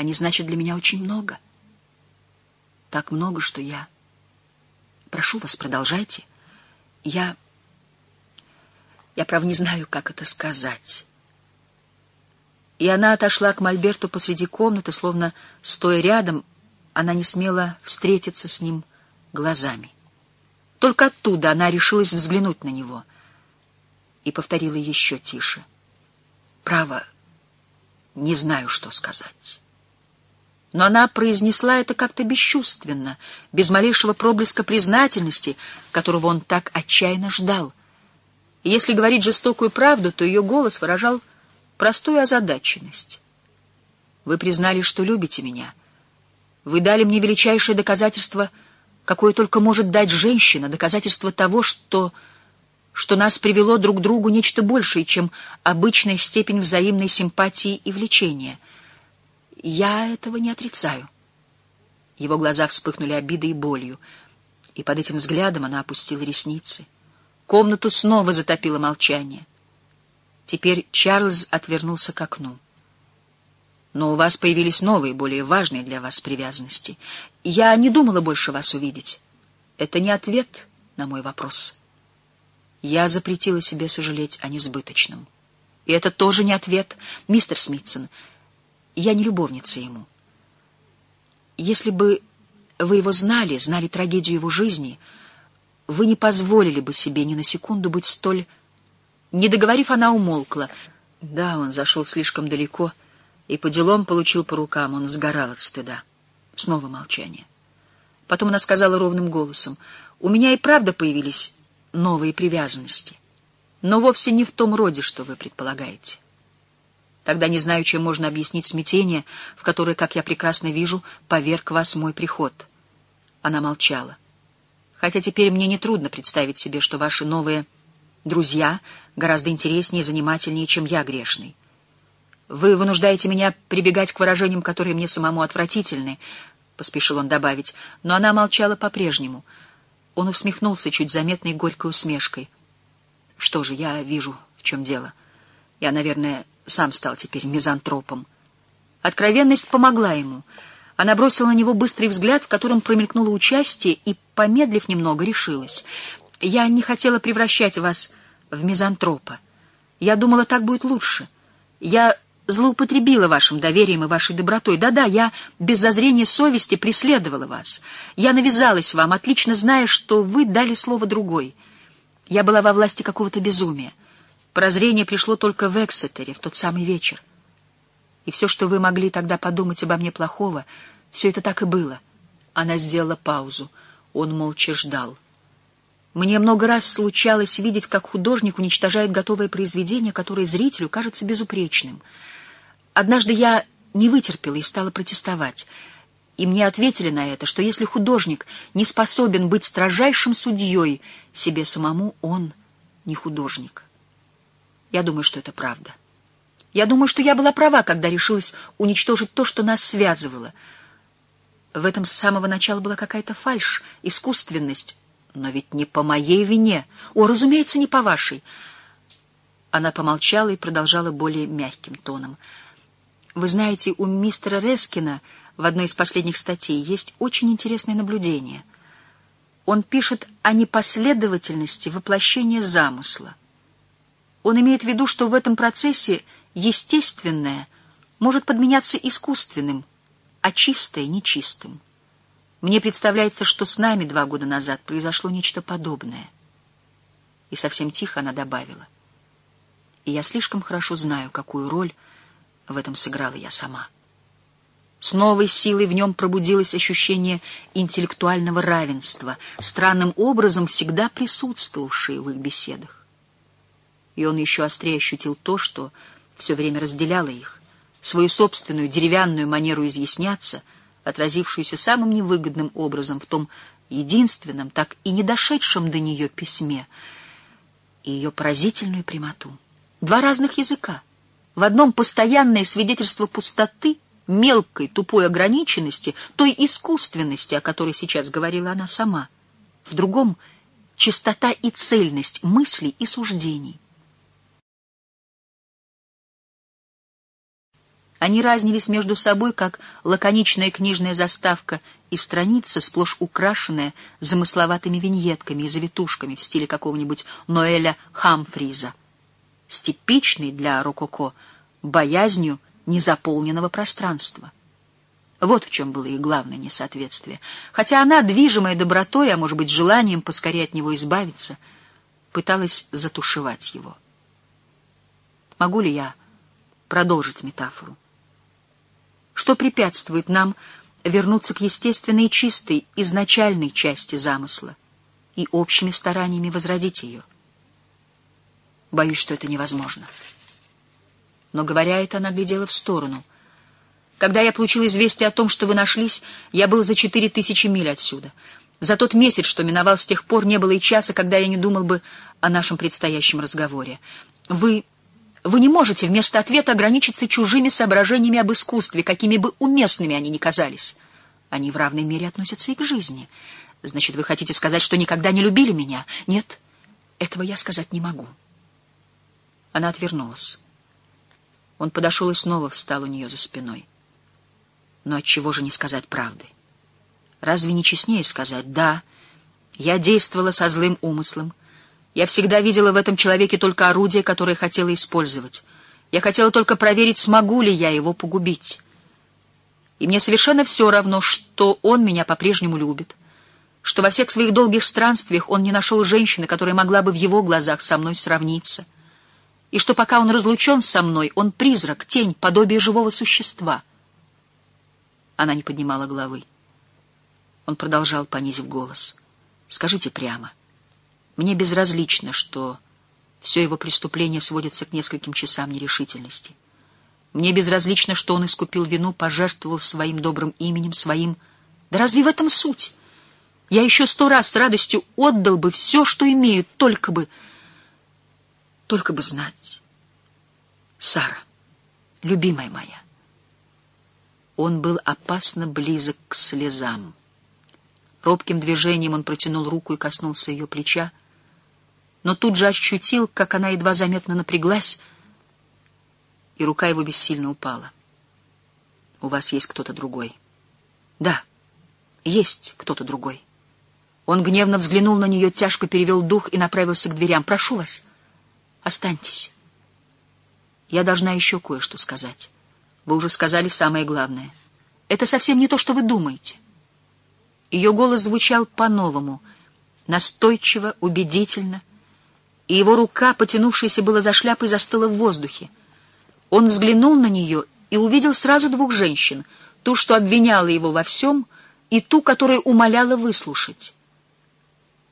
Они значат для меня очень много. Так много, что я... Прошу вас, продолжайте. Я, право, не знаю, как это сказать. И она отошла к мольберту посреди комнаты, словно, стоя рядом, она не смела встретиться с ним глазами. Только оттуда она решилась взглянуть на него и повторила еще тише. Право, не знаю, что сказать. Но она произнесла это как-то бесчувственно, без малейшего проблеска признательности, которого он так отчаянно ждал. И если говорить жестокую правду, то ее голос выражал простую озадаченность. Вы признали, что любите меня. Вы дали мне величайшее доказательство, какое только может дать женщина, доказательство того, что нас привело друг к другу нечто большее, чем обычная степень взаимной симпатии и влечения. Я этого не отрицаю. Его глаза вспыхнули обидой и болью, и под этим взглядом она опустила ресницы. Комнату снова затопило молчание. Теперь Чарльз отвернулся к окну. Но у вас появились новые, более важные для вас привязанности. Я не думала больше вас увидеть. Это не ответ на мой вопрос. Я запретила себе сожалеть о несбыточном. И это тоже не ответ, мистер Смитсон. Я не любовница ему. Если бы вы его знали трагедию его жизни, вы не позволили бы себе ни на секунду быть столь... Не договорив, она умолкла. Да, он зашел слишком далеко и по делам получил по рукам. Он сгорал от стыда. Снова молчание. Потом она сказала ровным голосом: «У меня и правда появились новые привязанности, но вовсе не в том роде, что вы предполагаете. Тогда не знаю, чем можно объяснить смятение, в которое, как я прекрасно вижу, поверг вас мой приход». Она молчала. «Хотя теперь мне нетрудно представить себе, что ваши новые друзья гораздо интереснее и занимательнее, чем я грешный. Вы вынуждаете меня прибегать к выражениям, которые мне самому отвратительны», — поспешил он добавить, но она молчала по-прежнему. Он усмехнулся чуть заметной горькой усмешкой. «Что же, я вижу, в чем дело. Я, наверное, сам стал теперь мизантропом». Откровенность помогла ему. Она бросила на него быстрый взгляд, в котором промелькнуло участие, и, помедлив немного, решилась. «Я не хотела превращать вас в мизантропа. Я думала, так будет лучше. Я злоупотребила вашим доверием и вашей добротой. Да-да, я без зазрения совести преследовала вас. Я навязалась вам, отлично зная, что вы дали слово другой. Я была во власти какого-то безумия. Прозрение пришло только в Эксетере, в тот самый вечер. И все, что вы могли тогда подумать обо мне плохого, все это так и было». Она сделала паузу. Он молча ждал. «Мне много раз случалось видеть, как художник уничтожает готовое произведение, которое зрителю кажется безупречным. Однажды я не вытерпела и стала протестовать. И мне ответили на это, что если художник не способен быть строжайшим судьей себе самому, он не художник. Я думаю, что это правда. Я думаю, что я была права, когда решилась уничтожить то, что нас связывало. В этом с самого начала была какая-то фальшь, искусственность. Но ведь не по моей вине. О, разумеется, не по вашей». Она помолчала и продолжала более мягким тоном. «Вы знаете, у мистера Рескина в одной из последних статей есть очень интересное наблюдение. Он пишет о непоследовательности воплощения замысла. Он имеет в виду, что в этом процессе естественное может подменяться искусственным, а чистое — нечистым. Мне представляется, что с нами 2 года назад произошло нечто подобное». И совсем тихо она добавила: «И я слишком хорошо знаю, какую роль в этом сыграла я сама». С новой силой в нем пробудилось ощущение интеллектуального равенства, странным образом всегда присутствовавшее в их беседах. И он еще острее ощутил то, что все время разделяло их, свою собственную деревянную манеру изъясняться, отразившуюся самым невыгодным образом в том единственном, так и не дошедшем до нее письме, и ее поразительную прямоту. 2 разных языка. В одном постоянное свидетельство пустоты, мелкой, тупой ограниченности, той искусственности, о которой сейчас говорила она сама. В другом — чистота и цельность мыслей и суждений. Они разнились между собой, как лаконичная книжная заставка и страница, сплошь украшенная замысловатыми виньетками и завитушками в стиле какого-нибудь Ноэля Хамфриза, с типичной для рококо боязнью незаполненного пространства. Вот в чем было их главное несоответствие. Хотя она, движимая добротой, а может быть желанием поскорее от него избавиться, пыталась затушевать его. Могу ли я продолжить метафору? Что препятствует нам вернуться к естественной и чистой изначальной части замысла и общими стараниями возродить ее? Боюсь, что это невозможно. Но, говоря это, она глядела в сторону. Когда я получил известие о том, что вы нашлись, я был за 4000 миль отсюда. За тот месяц, что миновал с тех пор, не было и часа, когда я не думал бы о нашем предстоящем разговоре. Вы не можете вместо ответа ограничиться чужими соображениями об искусстве, какими бы уместными они ни казались. Они в равной мере относятся и к жизни. Значит, вы хотите сказать, что никогда не любили меня? Нет, этого я сказать не могу. Она отвернулась. Он подошел и снова встал у нее за спиной. Но отчего же не сказать правды? Разве не честнее сказать: да, я действовала со злым умыслом. Я всегда видела в этом человеке только орудие, которое хотела использовать. Я хотела только проверить, смогу ли я его погубить. И мне совершенно все равно, что он меня по-прежнему любит, что во всех своих долгих странствиях он не нашел женщины, которая могла бы в его глазах со мной сравниться, и что пока он разлучен со мной, он призрак, тень, подобие живого существа. Она не поднимала головы. Он продолжал, понизив голос: «Скажите прямо. Мне безразлично, что все его преступление сводится к нескольким часам нерешительности. Мне безразлично, что он искупил вину, пожертвовал своим добрым именем, своим... Да разве в этом суть? Я еще 100 раз с радостью отдал бы все, что имею, только бы знать. Сара, любимая моя». Он был опасно близок к слезам. Робким движением он протянул руку и коснулся ее плеча, но тут же ощутил, как она едва заметно напряглась, и рука его бессильно упала. «У вас есть кто-то другой?» «Да, есть кто-то другой». Он гневно взглянул на нее, тяжко перевел дух и направился к дверям. «Прошу вас, останьтесь. Я должна еще кое-что сказать. Вы уже сказали самое главное. Это совсем не то, что вы думаете». Ее голос звучал по-новому, настойчиво, убедительно, и его рука, потянувшаяся было за шляпой, застыла в воздухе. Он взглянул на нее и увидел сразу 2 женщин, ту, что обвиняла его во всем, и ту, которая умоляла выслушать.